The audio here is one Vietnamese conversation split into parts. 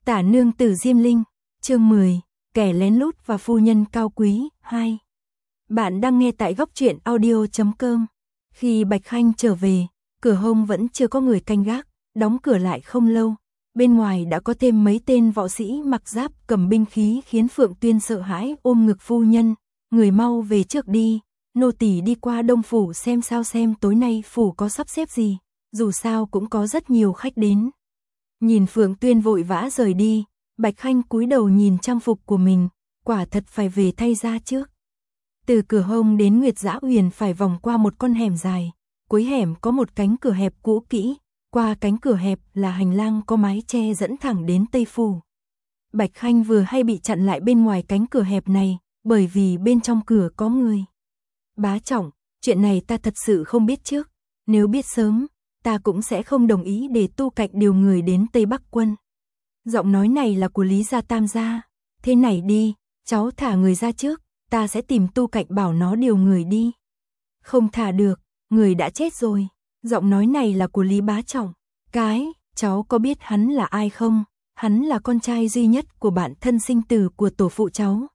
Tả nương tử Diêm Linh, chương 10, kẻ lén lút và phu nhân cao quý, 2. Bạn đang nghe tại góc truyện audio.com. Khi Bạch Khanh trở về, cửa hông vẫn chưa có người canh gác, đóng cửa lại không lâu. Bên ngoài đã có thêm mấy tên võ sĩ mặc giáp cầm binh khí khiến Phượng Tuyên sợ hãi ôm ngực phu nhân. Người mau về trước đi, nô tỳ đi qua Đông Phủ xem sao xem tối nay Phủ có sắp xếp gì, dù sao cũng có rất nhiều khách đến. Nhìn Phượng Tuyên vội vã rời đi, Bạch Khanh cúi đầu nhìn trang phục của mình, quả thật phải về thay ra trước. Từ cửa hông đến Nguyệt Dã Huyền phải vòng qua một con hẻm dài, cuối hẻm có một cánh cửa hẹp cũ kỹ, qua cánh cửa hẹp là hành lang có mái che dẫn thẳng đến Tây Phủ. Bạch Khanh vừa hay bị chặn lại bên ngoài cánh cửa hẹp này, bởi vì bên trong cửa có người. Bá Trọng, chuyện này ta thật sự không biết trước, nếu biết sớm, ta cũng sẽ không đồng ý để Tu Cạnh điều người đến Tây Bắc quân. Giọng nói này là của Lý gia Tam gia. Thế này đi, cháu thả người ra trước, ta sẽ tìm Tu Cạnh bảo nó điều người đi. Không thả được, người đã chết rồi. Giọng nói này là của Lý Bá Trọng. Cháu có biết hắn là ai không? Hắn là con trai duy nhất của bạn thân sinh tử của tổ phụ cháu.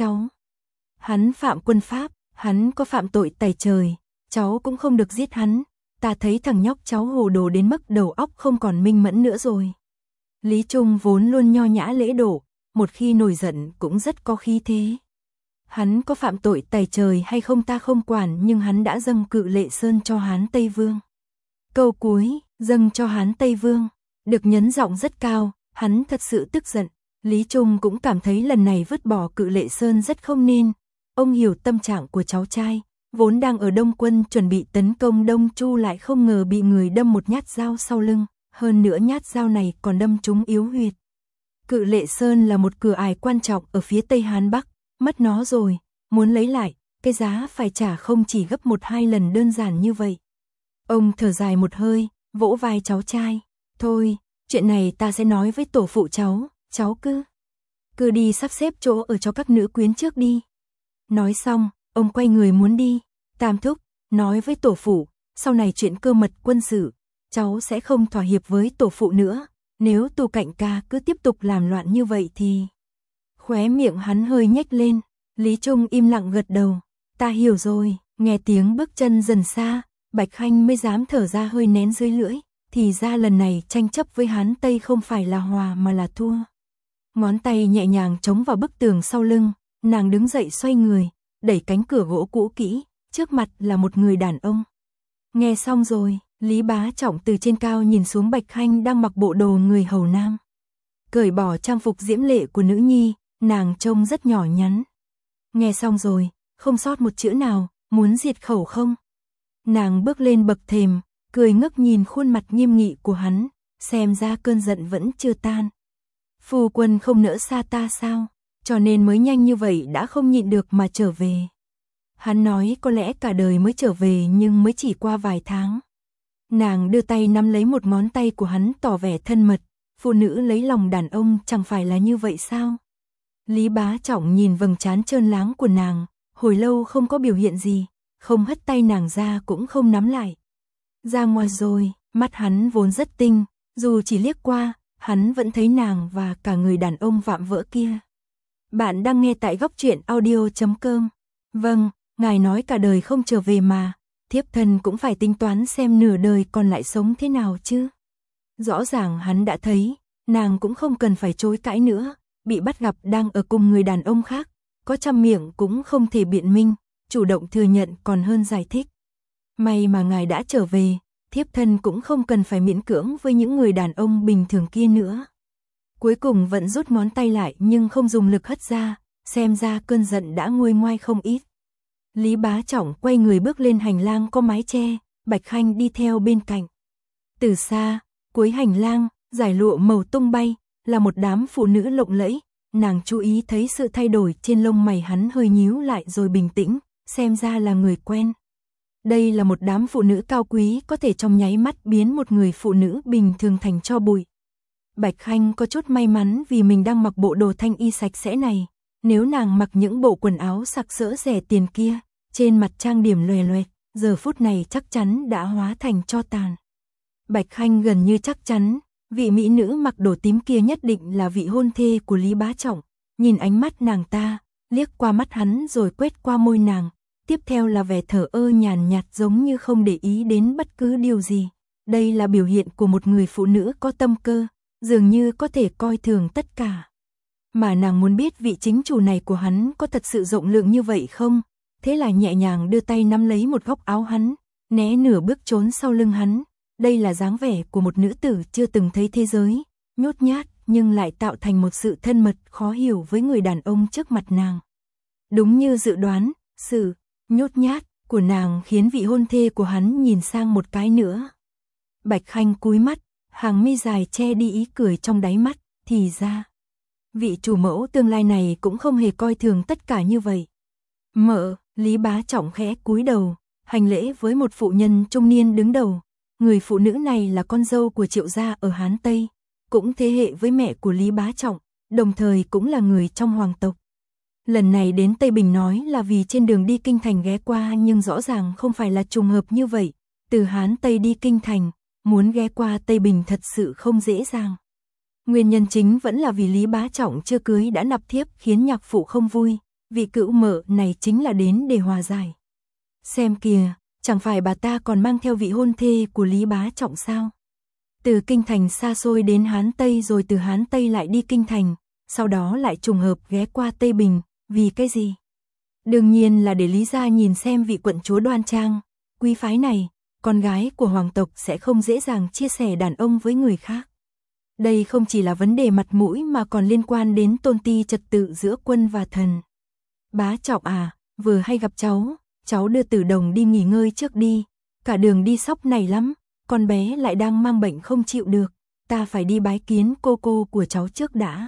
Hắn phạm quân pháp, hắn có phạm tội tày trời, cháu cũng không được giết hắn. Ta thấy thằng nhóc cháu hồ đồ đến mức đầu óc không còn minh mẫn nữa rồi. Lý Trung vốn luôn nho nhã lễ độ, một khi nổi giận cũng rất có khí thế. Hắn có phạm tội tày trời hay không ta không quản, nhưng hắn đã dâng Cự Lệ Sơn cho Hán Tây Vương. Câu cuối, dâng cho Hán Tây Vương, được nhấn giọng rất cao, hắn thật sự tức giận. Lý Trung cũng cảm thấy lần này vứt bỏ Cự Lệ Sơn rất không nên. Ông hiểu tâm trạng của cháu trai, vốn đang ở Đông quân chuẩn bị tấn công Đông Chu lại không ngờ bị người đâm một nhát dao sau lưng, hơn nữa nhát dao này còn đâm trúng yếu huyệt. Cự Lệ Sơn là một cửa ải quan trọng ở phía Tây Hán Bắc, mất nó rồi, muốn lấy lại, cái giá phải trả không chỉ gấp 1-2 lần đơn giản như vậy. Ông thở dài một hơi, vỗ vai cháu trai, thôi, chuyện này ta sẽ nói với tổ phụ cháu cứ đi sắp xếp chỗ ở cho các nữ quyến trước đi. Nói xong, ông quay người muốn đi. Tam thúc, nói với tổ phụ, sau này chuyện cơ mật quân sự, cháu sẽ không thỏa hiệp với tổ phụ nữa. Nếu Tu Cạnh ca cứ tiếp tục làm loạn như vậy thì... Khóe miệng hắn hơi nhếch lên. Lý Trung im lặng gật đầu. Ta hiểu rồi. Nghe tiếng bước chân dần xa, Bạch Khanh mới dám thở ra hơi nén dưới lưỡi. Thì ra lần này tranh chấp với Hán Tây không phải là hòa mà là thua. Ngón tay nhẹ nhàng chống vào bức tường sau lưng, nàng đứng dậy xoay người, đẩy cánh cửa gỗ cũ kỹ, trước mặt là một người đàn ông. Nghe xong rồi, Lý Bá Trọng từ trên cao nhìn xuống Bạch Khanh đang mặc bộ đồ người hầu nam. Cởi bỏ trang phục diễm lệ của nữ nhi, nàng trông rất nhỏ nhắn. Nghe xong rồi, không sót một chữ nào, muốn diệt khẩu không? Nàng bước lên bậc thềm, cười ngước nhìn khuôn mặt nghiêm nghị của hắn, xem ra cơn giận vẫn chưa tan. Phu quân không nỡ xa ta sao? Cho nên mới nhanh như vậy đã không nhịn được mà trở về. Hắn nói có lẽ cả đời mới trở về nhưng mới chỉ qua vài tháng. Nàng đưa tay nắm lấy một ngón tay của hắn tỏ vẻ thân mật. Phụ nữ lấy lòng đàn ông chẳng phải là như vậy sao? Lý Bá Trọng nhìn vầng trán trơn láng của nàng, hồi lâu không có biểu hiện gì, không hất tay nàng ra cũng không nắm lại. Ra ngoài rồi, mắt hắn vốn rất tinh, dù chỉ liếc qua, hắn vẫn thấy nàng và cả người đàn ông vạm vỡ kia. Bạn đang nghe tại góc truyện audio.com. Vâng, ngài nói cả đời không trở về mà, thiếp thân cũng phải tính toán xem nửa đời còn lại sống thế nào chứ. Rõ ràng hắn đã thấy, nàng cũng không cần phải chối cãi nữa, bị bắt gặp đang ở cùng người đàn ông khác, có trăm miệng cũng không thể biện minh, chủ động thừa nhận còn hơn giải thích. May mà ngài đã trở về, thiếp thân cũng không cần phải miễn cưỡng với những người đàn ông bình thường kia nữa. Cuối cùng vẫn rút ngón tay lại nhưng không dùng lực hất ra, xem ra cơn giận đã nguôi ngoai không ít. Lý Bá Trọng quay người bước lên hành lang có mái che, Bạch Khanh đi theo bên cạnh. Từ xa, cuối hành lang, dải lụa màu tung bay, là một đám phụ nữ lộng lẫy, nàng chú ý thấy sự thay đổi trên lông mày hắn hơi nhíu lại rồi bình tĩnh, xem ra là người quen. Đây là một đám phụ nữ cao quý có thể trong nháy mắt biến một người phụ nữ bình thường thành tro bụi. Bạch Khanh có chút may mắn vì mình đang mặc bộ đồ thanh y sạch sẽ này, nếu nàng mặc những bộ quần áo sặc sỡ rẻ tiền kia, trên mặt trang điểm loè loẹt, giờ phút này chắc chắn đã hóa thành tro tàn. Bạch Khanh gần như chắc chắn, Vị mỹ nữ mặc đồ tím kia nhất định là vị hôn thê của Lý Bá Trọng, nhìn ánh mắt nàng ta, liếc qua mắt hắn rồi quét qua môi nàng, tiếp theo là vẻ thờ ơ nhàn nhạt giống như không để ý đến bất cứ điều gì. Đây là biểu hiện của một người phụ nữ có tâm cơ, dường như có thể coi thường tất cả. Mà nàng muốn biết vị chính chủ này của hắn có thật sự rộng lượng như vậy không? Thế là nhẹ nhàng đưa tay nắm lấy một góc áo hắn, né nửa bước trốn sau lưng hắn. Đây là dáng vẻ của một nữ tử chưa từng thấy thế giới, nhút nhát nhưng lại tạo thành một sự thân mật khó hiểu với người đàn ông trước mặt nàng. Đúng như dự đoán, sự nhút nhát của nàng khiến vị hôn thê của hắn nhìn sang một cái nữa. Bạch Khanh cúi mắt, hàng mi dài che đi ý cười trong đáy mắt, thì ra vị chủ mẫu tương lai này cũng không hề coi thường tất cả như vậy. Mợ, Lý Bá Trọng khẽ cúi đầu, hành lễ với một phụ nhân trung niên đứng đầu. Người phụ nữ này là con dâu của Triệu gia ở Hán Tây, cũng thế hệ với mẹ của Lý Bá Trọng, đồng thời cũng là người trong hoàng tộc. Lần này đến Tây Bình nói là vì trên đường đi Kinh Thành ghé qua, nhưng rõ ràng không phải là trùng hợp như vậy. Từ Hán Tây đi Kinh Thành, muốn ghé qua Tây Bình thật sự không dễ dàng. Nguyên nhân chính vẫn là vì Lý Bá Trọng chưa cưới đã nạp thiếp khiến nhạc phụ không vui. Vị cữu mợ này chính là đến để hòa giải. Xem kìa, chẳng phải bà ta còn mang theo vị hôn thê của Lý Bá Trọng sao? Từ Kinh Thành xa xôi đến Hán Tây rồi từ Hán Tây lại đi Kinh Thành, sau đó lại trùng hợp ghé qua Tây Bình, vì cái gì? Đương nhiên là để Lý gia nhìn xem vị quận chúa đoan trang, quý phái này, con gái của hoàng tộc sẽ không dễ dàng chia sẻ đàn ông với người khác. Đây không chỉ là vấn đề mặt mũi mà còn liên quan đến tôn ti trật tự giữa quân và thần. Bá Trọng à, vừa hay gặp cháu đưa Tử Đồng đi nghỉ ngơi trước đi, cả đường đi sóc này lắm, con bé lại đang mang bệnh không chịu được, ta phải đi bái kiến cô của cháu trước đã.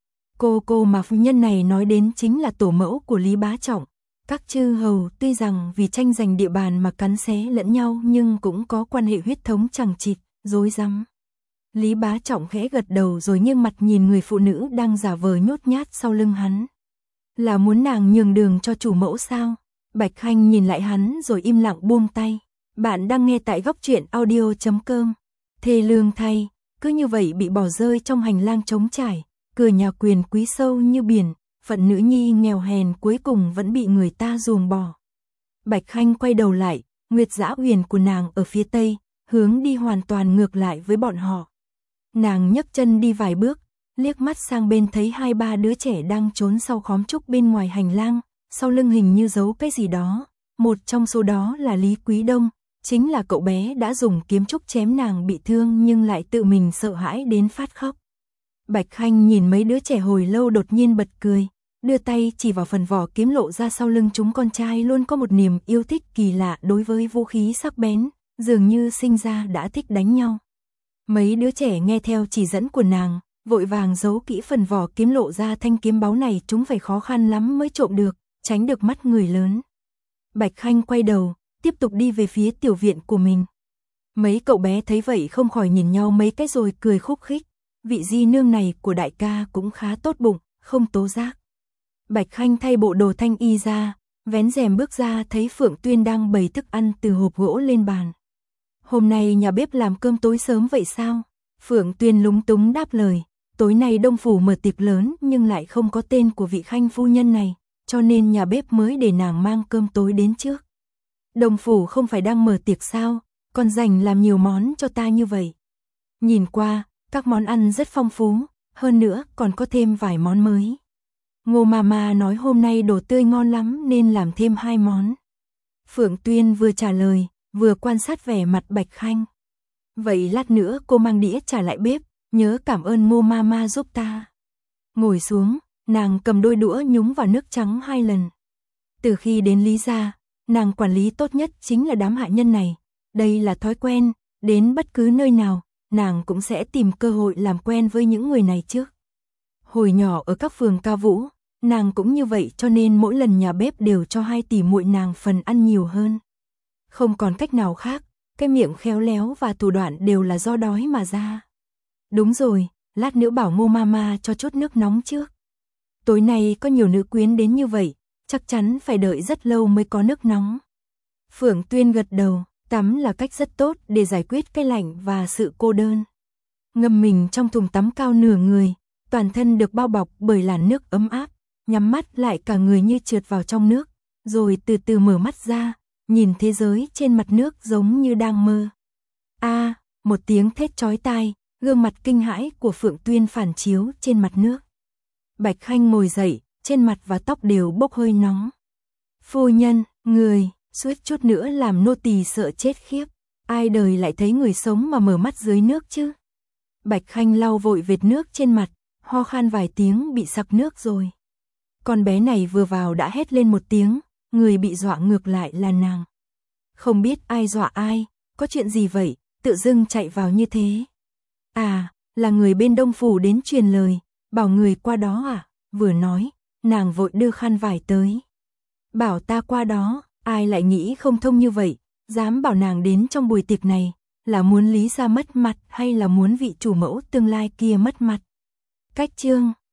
Cô mà phu nhân này nói đến chính là tổ mẫu của Lý Bá Trọng. Các chư hầu tuy rằng vì tranh giành địa bàn mà cắn xé lẫn nhau nhưng cũng có quan hệ huyết thống chằng chịt, rối rắm. Lý Bá Trọng khẽ gật đầu rồi nghiêng mặt nhìn người phụ nữ đang giả vờ nhút nhát sau lưng hắn. Là muốn nàng nhường đường cho chủ mẫu sao? Bạch Khanh nhìn lại hắn rồi im lặng buông tay. Bạn đang nghe tại góc truyện audio.com. Thê lương thay, cứ như vậy bị bỏ rơi trong hành lang trống trải, cửa nhà quyền quý sâu như biển, phận nữ nhi nghèo hèn cuối cùng vẫn bị người ta ruồng bỏ. Bạch Khanh quay đầu lại, Nguyệt Dã Huyền của nàng ở phía tây, hướng đi hoàn toàn ngược lại với bọn họ. Nàng nhấc chân đi vài bước, liếc mắt sang bên thấy 2-3 đứa trẻ đang trốn sau khóm trúc bên ngoài hành lang, sau lưng hình như giấu cái gì đó. Một trong số đó là Lý Quý Đông, chính là cậu bé đã dùng kiếm trúc chém nàng bị thương nhưng lại tự mình sợ hãi đến phát khóc. Bạch Khanh nhìn mấy đứa trẻ hồi lâu đột nhiên bật cười, đưa tay chỉ vào phần vỏ kiếm lộ ra sau lưng chúng. Con trai luôn có một niềm yêu thích kỳ lạ đối với vũ khí sắc bén, dường như sinh ra đã thích đánh nhau. Mấy đứa trẻ nghe theo chỉ dẫn của nàng, vội vàng giấu kỹ phần vỏ kiếm lộ ra thanh kiếm báu này, chúng phải khó khăn lắm mới trộm được, tránh được mắt người lớn. Bạch Khanh quay đầu, tiếp tục đi về phía tiểu viện của mình. Mấy cậu bé thấy vậy không khỏi nhìn nhau mấy cái rồi cười khúc khích. Vị di nương này của đại ca cũng khá tốt bụng, không tố giác. Bạch Khanh thay bộ đồ thanh y ra, vén rèm bước ra thấy Phượng Tuyên đang bày thức ăn từ hộp gỗ lên bàn. Hôm nay nhà bếp làm cơm tối sớm vậy sao? Phượng Tuyên lúng túng đáp lời. Tối nay Đông Phủ mở tiệc lớn nhưng lại không có tên của vị Khanh phu nhân này, cho nên nhà bếp mới để nàng mang cơm tối đến trước. Đông Phủ không phải đang mở tiệc sao? Còn dành làm nhiều món cho ta như vậy. Nhìn qua, các món ăn rất phong phú, hơn nữa còn có thêm vài món mới. Ngô Mama nói hôm nay đồ tươi ngon lắm nên làm thêm 2 món. Phượng Tuyên vừa trả lời, vừa quan sát vẻ mặt Bạch Khanh. Vậy lát nữa cô mang đĩa trả lại bếp, nhớ cảm ơn Ngô Mama giúp ta. Ngồi xuống, nàng cầm đôi đũa nhúng vào nước trắng 2 lần. Từ khi đến Lý gia, nàng quản lý tốt nhất chính là đám hạ nhân này. Đây là thói quen, đến bất cứ nơi nào, nàng cũng sẽ tìm cơ hội làm quen với những người này trước. Hồi nhỏ ở các phường ca vũ, nàng cũng như vậy cho nên mỗi lần nhà bếp đều cho 2 tỷ muội nàng phần ăn nhiều hơn. Không còn cách nào khác, cái miệng khéo léo và thủ đoạn đều là do đói mà ra. Đúng rồi, lát nữa bảo Ngô Mama cho chút nước nóng trước. Tối nay có nhiều nữ quyến đến như vậy, chắc chắn phải đợi rất lâu mới có nước nóng. Phượng Tuyên gật đầu, tắm là cách rất tốt để giải quyết cái lạnh và sự cô đơn. ngâm mình trong thùng tắm cao nửa người, toàn thân được bao bọc bởi làn nước ấm áp, nhắm mắt lại cả người như trượt vào trong nước, rồi từ từ mở mắt ra, nhìn thế giới trên mặt nước giống như đang mơ. A, một tiếng thét chói tai, gương mặt kinh hãi của Phượng Tuyên phản chiếu trên mặt nước. Bạch Khanh ngồi dậy, trên mặt và tóc đều bốc hơi nóng. Phu nhân, người, suýt chút nữa làm nô tỳ sợ chết khiếp. Ai đời lại thấy người sống mà mở mắt dưới nước chứ? Bạch Khanh lau vội vệt nước trên mặt, ho khan vài tiếng bị sặc nước rồi. Con bé này vừa vào đã hét lên một tiếng, người bị dọa ngược lại là nàng. Không biết ai dọa ai, có chuyện gì vậy, tự dưng chạy vào như thế. À, là người bên Đông Phủ đến truyền lời, bảo người qua đó à? Vừa nói, nàng vội đưa khăn vải tới. Bảo ta qua đó, ai lại nghĩ không thông như vậy, dám bảo nàng đến trong buổi tiệc này, là muốn Lý gia mất mặt hay là muốn vị chủ mẫu tương lai kia mất mặt. Cách chương